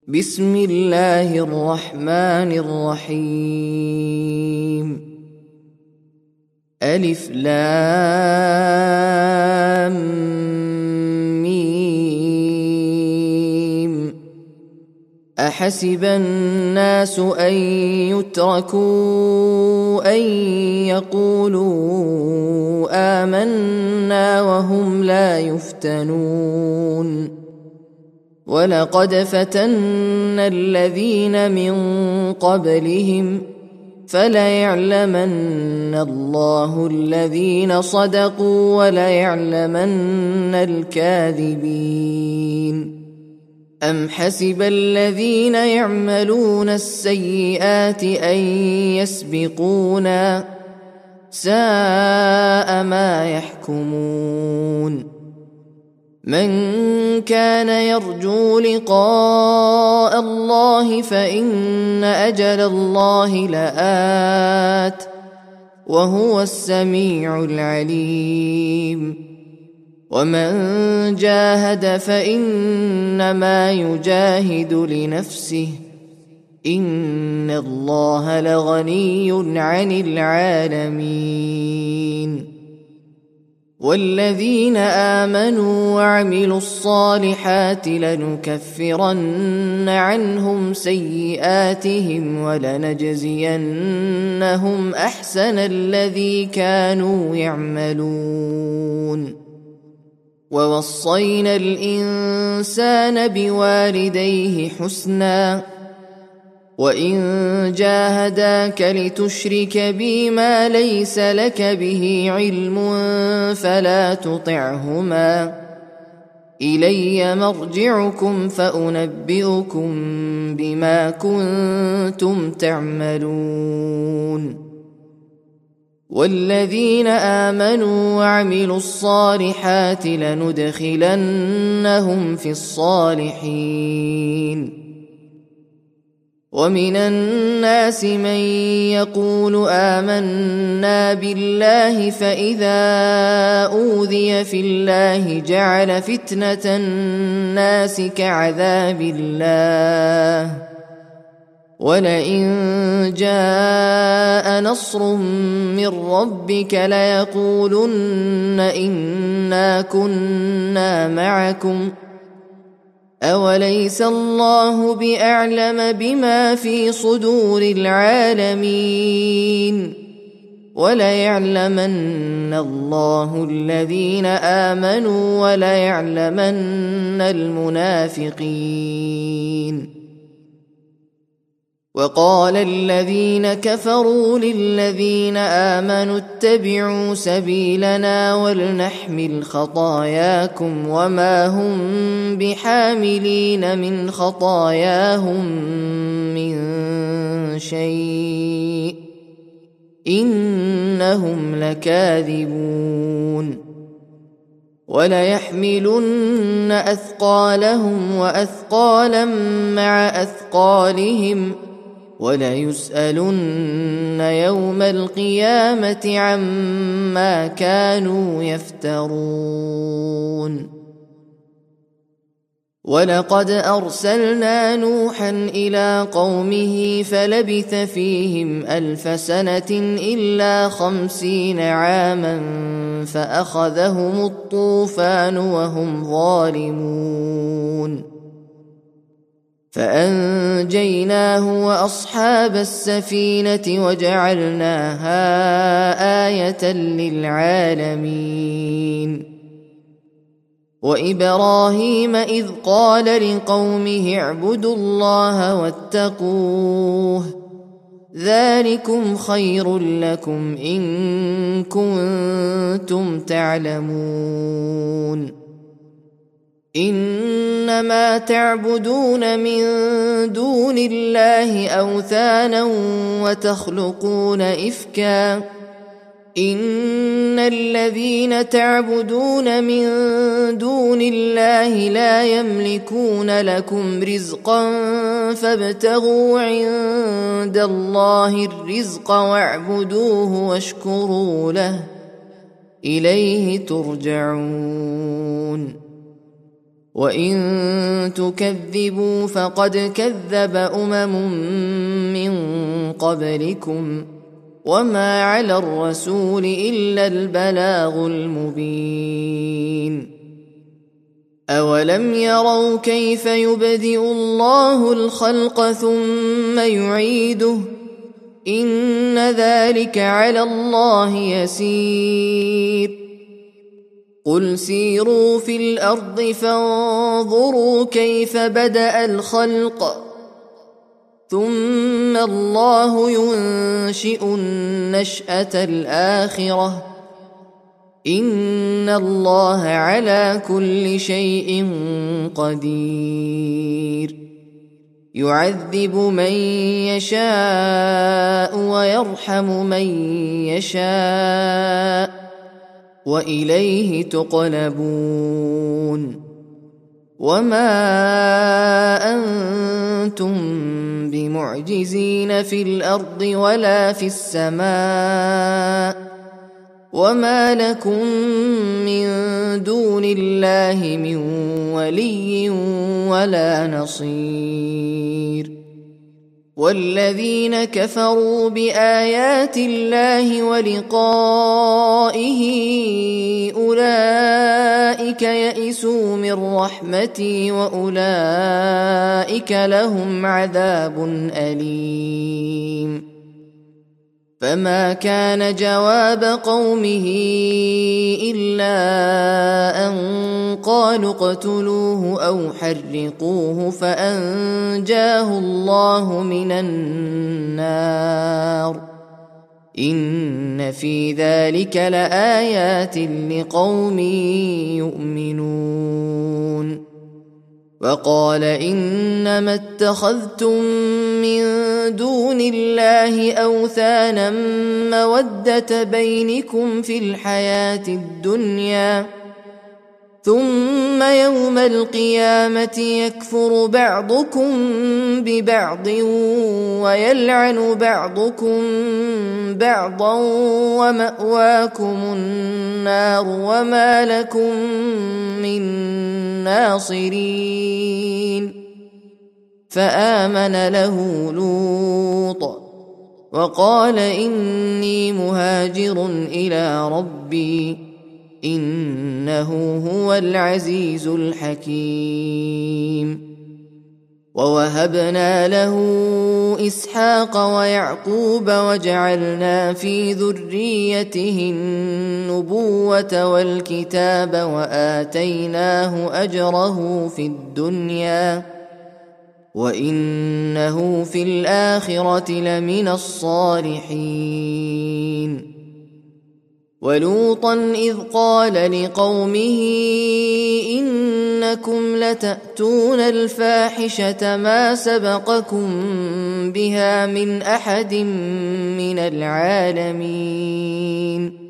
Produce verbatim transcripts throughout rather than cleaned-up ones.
بسم الله الرحمن الرحيم. ألف لام ميم. أحسب الناس أن يتركوا أن يقولوا آمنا وهم لا يفتنون. ولقد فتنا الذين من قبلهم فليعلمن الله الذين صدقوا وليعلمن الكاذبين. أم حسب الذين يعملون السيئات أن يسبقونا ساء ما يحكمون. من كان يرجو لقاء الله فإن أجل الله لآت وهو السميع العليم. ومن جاهد فإنما يجاهد لنفسه إن الله لغني عن العالمين. والذين آمنوا وعملوا الصالحات لنكفرن عنهم سيئاتهم ولنجزينهم أحسن الذي كانوا يعملون. ووصينا الإنسان بوالديه حسنا وإن جاهداك لتشرك بي ما ليس لك به علم فلا تطعهما إلي مرجعكم فأنبئكم بما كنتم تعملون. والذين آمنوا وعملوا الصالحات لندخلنهم في الصالحين. ومن الناس من يقول آمنا بالله فإذا أوذي في الله جعل فتنة الناس كعذاب الله ولئن جاء نصر من ربك ليقولن إنا كنا معكم أوليس الله بأعلم بما في صدور العالمين. وليعلمن الله الذين آمنوا وليعلمن المنافقين. وقال الذين كفروا للذين آمنوا اتبعوا سبيلنا ولنحمل خطاياكم وما هم بحاملين من خطاياهم من شيء إنهم لكاذبون. وليحملن أثقالهم وأثقالا مع أثقالهم وليسألن يوم القيامة عما كانوا يفترون. ولقد أرسلنا نوحا إلى قومه فلبث فيهم ألف سنة إلا خمسين عاما فأخذهم الطوفان وهم ظالمون فأنجيناه وأصحاب السفينة وجعلناها آية للعالمين. وإبراهيم إذ قال لقومه اعبدوا الله واتقوه ذلكم خير لكم إن كنتم تعلمون. إنما تعبدون من دون الله أوثانا وتخلقون إفكا إن الذين تعبدون من دون الله لا يملكون لكم رزقا فابتغوا عند الله الرزق واعبدوه واشكروا له إليه ترجعون. وإن تكذبوا فقد كذب أمم من قبلكم وما على الرسول إلا البلاغ المبين. أولم يروا كيف يبدئ الله الخلق ثم يعيده إن ذلك على الله يسير. قل سيروا في الأرض فانظروا كيف بدأ الخلق ثم الله ينشئ النشأة الآخرة إن الله على كل شيء قدير. يعذب من يشاء ويرحم من يشاء وإليه تقلبون. وما أنتم بمعجزين في الأرض ولا في السماء وما لكم من دون الله من ولي ولا نصير. والذين كفروا بآيات الله ولقائه أولئك يئسوا من رحمتي وأولئك لهم عذاب أليم. فما كان جواب قومه إلا أن قالوا اقتلوه أو حرقوه فأنجاه الله من النار إن في ذلك لآيات لقوم يؤمنون. وقال إنما اتخذتم من دون الله أوثانا مودة بينكم في الحياة الدنيا ثم يوم القيامة يكفر بعضكم ببعض ويلعن بعضكم بعضا ومأواكم النار وما لكم من ناصرين. فآمن له لوط وقال إني مهاجر إلى ربي إنه هو العزيز الحكيم. ووهبنا له إسحاق ويعقوب وجعلنا في ذريته النبوة والكتاب وآتيناه أجره في الدنيا وإنه في الآخرة لمن الصالحين. ولوطا إذ قال لقومه إنكم لتأتون الفاحشة ما سبقكم بها من أحد من العالمين.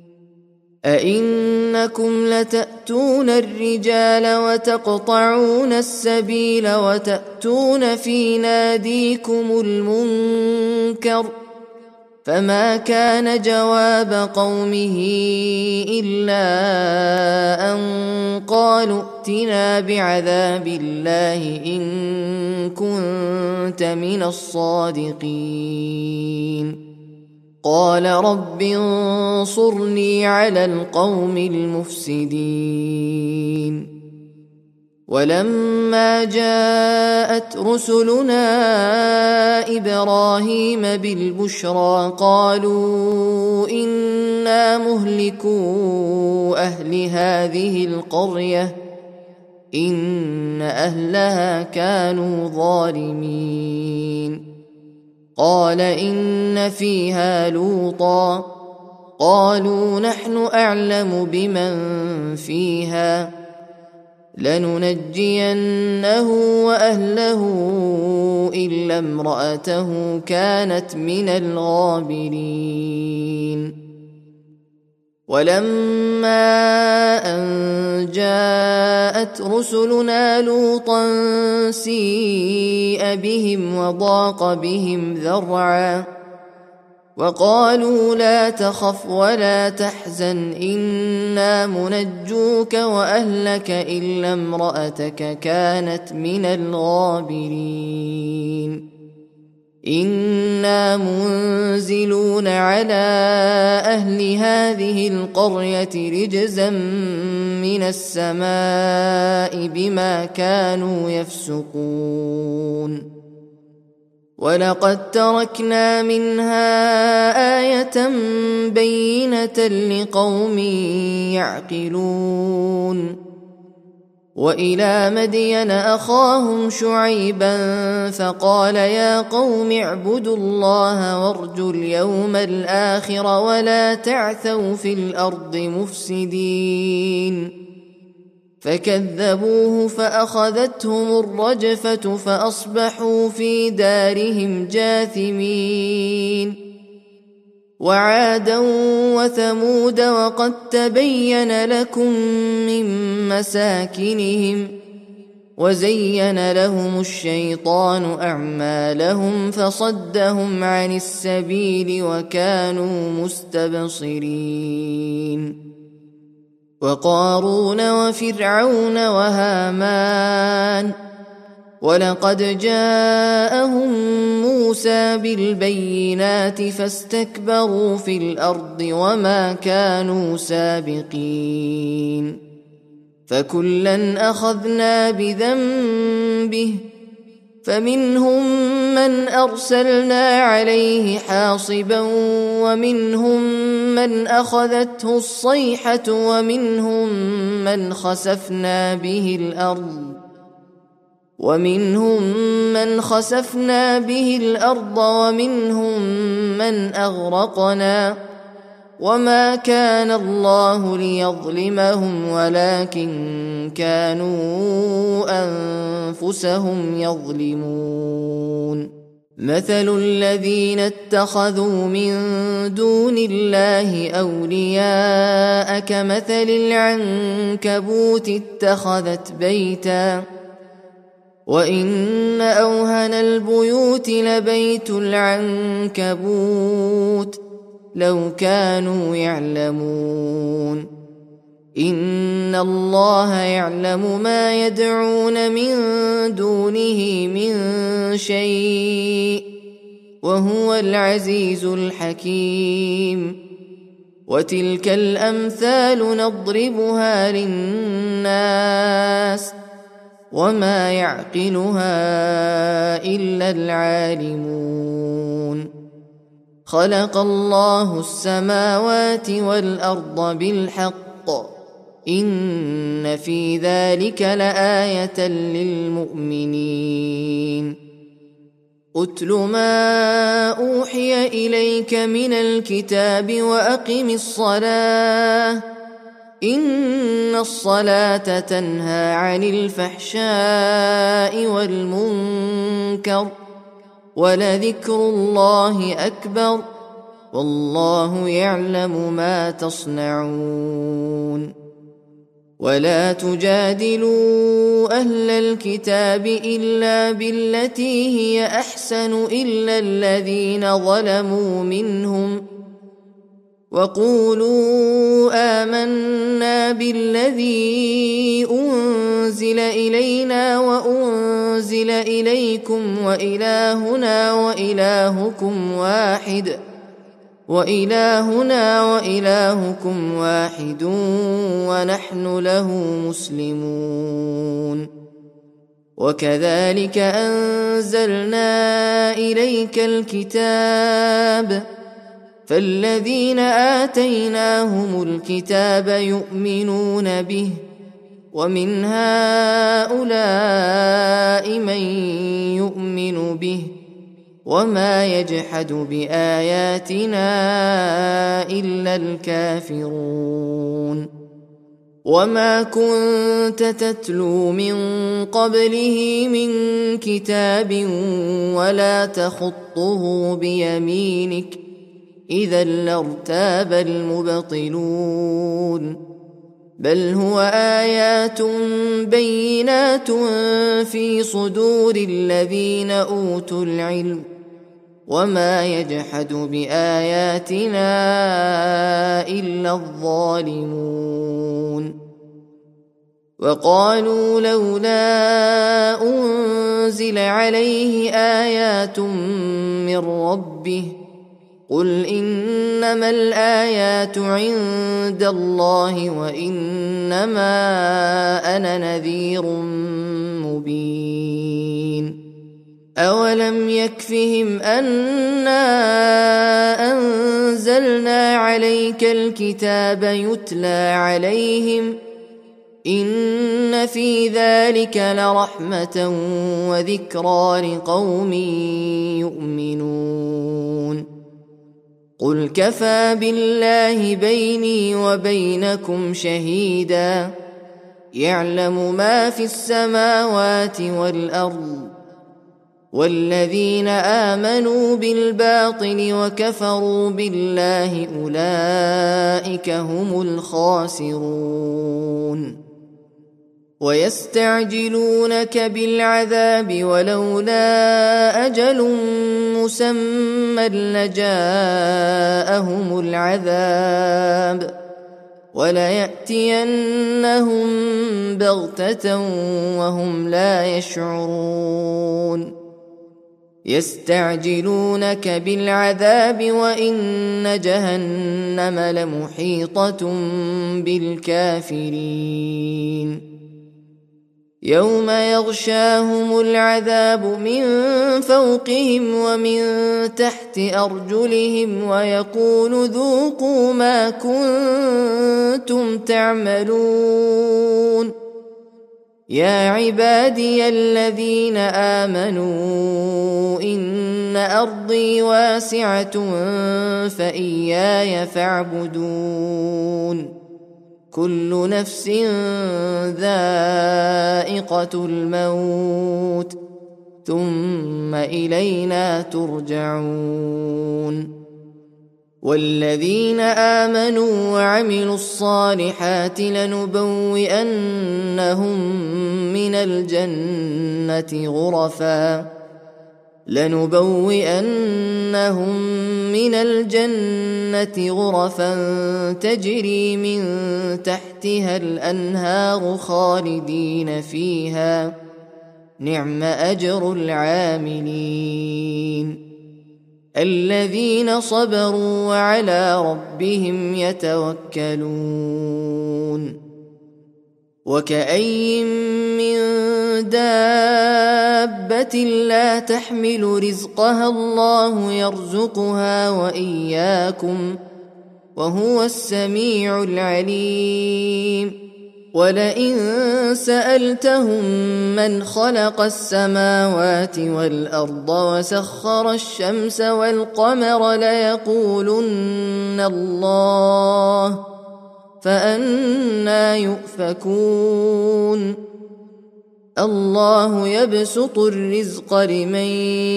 أئنكم لتأتون الرجال وتقطعون السبيل وتأتون في ناديكم المنكر فما كان جواب قومه إلا أن قالوا ائتنا بعذاب الله إن كنت من الصادقين. قال رب انصرني على القوم المفسدين. ولما جاءت رسلنا إبراهيم بالبشرى قالوا إنا مهلكو أهل هذه القرية إن أهلها كانوا ظالمين. قال إن فيها لوطا قالوا نحن أعلم بمن فيها لننجينه وأهله إلا امرأته كانت من الغابرين. ولما أن جاءت رسلنا لوطا سيء بهم وضاق بهم ذرعا وقالوا لا تخف ولا تحزن إنا منجوك وأهلك إلا امرأتك كانت من الغابرين إنا منزلون على أهل هذه القرية رجزا من السماء بما كانوا يفسقون ولقد تركنا منها آية بينة لقوم يعقلون وإلى مدين أخاهم شعيبا فقال يا قوم اعبدوا الله وارجوا اليوم الآخر ولا تعثوا في الأرض مفسدين فكذبوه فأخذتهم الرجفة فأصبحوا في دارهم جاثمين وعادا وثمود وقد تبين لكم من مساكنهم وزين لهم الشيطان أعمالهم فصدهم عن السبيل وكانوا مستبصرين وقارون وفرعون وهامان ولقد جاءهم موسى بالبينات فاستكبروا في الأرض وما كانوا سابقين فكلا أخذنا بذنبه فمنهم من أرسلنا عليه حاصبا ومنهم من أخذته الصيحة ومنهم من خسفنا به الأرض ومنهم من خسفنا به الأرض ومنهم من أغرقنا وما كان الله ليظلمهم ولكن كانوا أنفسهم يظلمون مثل الذين اتخذوا من دون الله أولياء كمثل العنكبوت اتخذت بيتا وإن أوهن البيوت لبيت العنكبوت لو كانوا يعلمون إن الله يعلم ما يدعون من دونه من شيء وهو العزيز الحكيم وتلك الأمثال نضربها للناس وما يعقلها إلا العالمون خلق الله السماوات والأرض بالحق إن في ذلك لآية للمؤمنين أتل ما أوحي إليك من الكتاب وأقم الصلاة إن الصلاة تنهى عن الفحشاء والمنكر ولذكر الله أكبر والله يعلم ما تصنعون ولا تجادلوا أهل الكتاب إلا بالتي هي أحسن إلا الذين ظلموا منهم وقولوا آمنا بالذي أنزل إلينا وأنزل إليكم وإلهنا وإلهكم واحد وإلهنا وإلهكم واحد ونحن له مسلمون وكذلك أنزلنا إليك الكتاب فالذين آتيناهم الكتاب يؤمنون به ومن هؤلاء من يؤمن به وما يجحد بآياتنا إلا الكافرون وما كنت تتلو من قبله من كتاب ولا تخطه بيمينك إذا لارتاب المبطلون بل هو آيات بينات في صدور الذين أوتوا العلم وما يجحد بآياتنا إلا الظالمون. وقالوا لولا أنزل عليه آيات من ربه قل إنما الآيات عند الله وإنما أنا نذير مبين. أولم يكفهم أنا أنزلنا عليك الكتاب يتلى عليهم إن في ذلك لرحمة وذكرى لقوم يؤمنون. قل كفى بالله بيني وبينكم شهيدا يعلم ما في السماوات والأرض والذين آمنوا بالباطل وكفروا بالله أولئك هم الخاسرون. ويستعجلونك بالعذاب ولولا أجل مسمى لجاءهم العذاب وليأتينهم بغتة وهم لا يشعرون. يستعجلونك بالعذاب وإن جهنم لمحيطة بالكافرين. يوم يغشاهم العذاب من فوقهم ومن تحت أرجلهم ويقول ذوقوا ما كنتم تعملون. يا عبادي الذين آمنوا إن أرضي واسعة فإياي فاعبدون. كل نفس ذائقة الموت ثم إلينا ترجعون. والذين آمنوا وعملوا الصالحات لنبوئنهم من الجنة غرفا لنبوئنهم من الجنة غرفا تجري من تحتها الأنهار خالدين فيها نعم أجر العاملين. الذين صبروا وعلى ربهم يتوكلون. وكأين من دابة لا تحمل رزقها الله يرزقها وإياكم وهو السميع العليم. ولئن سألتهم من خلق السماوات والأرض وسخر الشمس والقمر ليقولن الله فأنى يؤفكون. الله يبسط الرزق لمن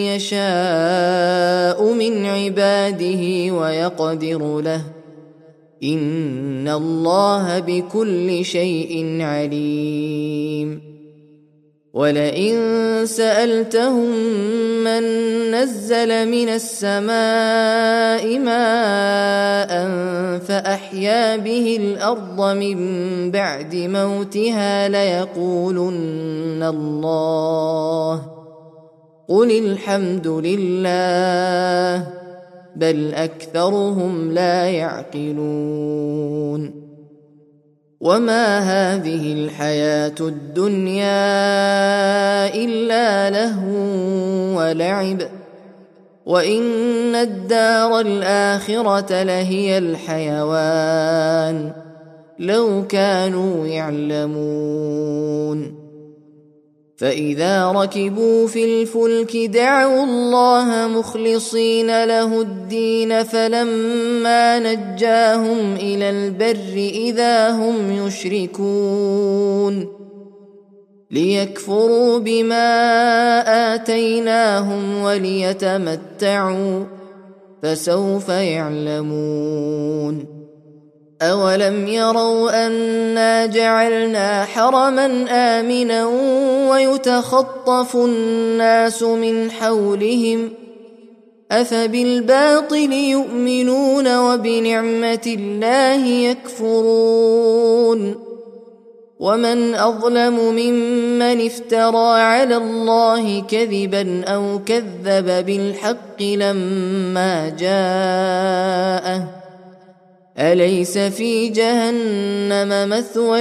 يشاء من عباده ويقدر له إن الله بكل شيء عليم. ولئن سألتهم من نزل من السماء ماء فأحيا به الأرض من بعد موتها ليقولن الله قل الحمد لله بل أكثرهم لا يعقلون. وما هذه الحياة الدنيا إلا لهو ولعب وإن الدار الآخرة لهي الحيوان لو كانوا يعلمون. فإذا ركبوا في الفلك دعوا الله مخلصين له الدين فلما نجاهم إلى البر إذا هم يشركون ليكفروا بما آتيناهم وليتمتعوا فسوف يعلمون. أولم يروا أنا جعلنا حرما آمنا ويتخطف الناس من حولهم أفبالباطل يؤمنون وبنعمة الله يكفرون ومن أظلم ممن افترى على الله كذبا أو كذب بالحق لما جاءه أليس في جهنم مثوى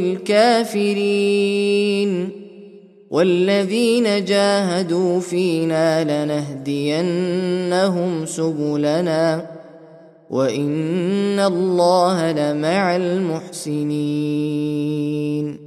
للكافرين والذين جاهدوا فينا لنهدينهم سبلنا وإن الله لمع المحسنين